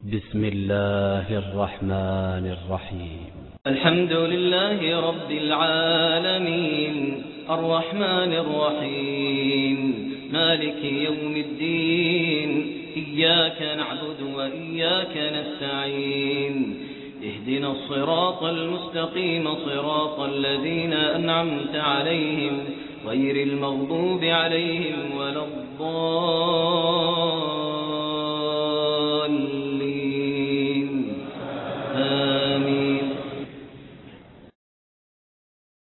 بسم الله الرحمن الرحيم. الحمد لله رب العالمين الرحمن الرحيم مالك يوم الدين إياك نعبد وإياك نستعين اهدنا الصراط المستقيم صراط الذين أنعمت عليهم غير المغضوب عليهم ولا الضالين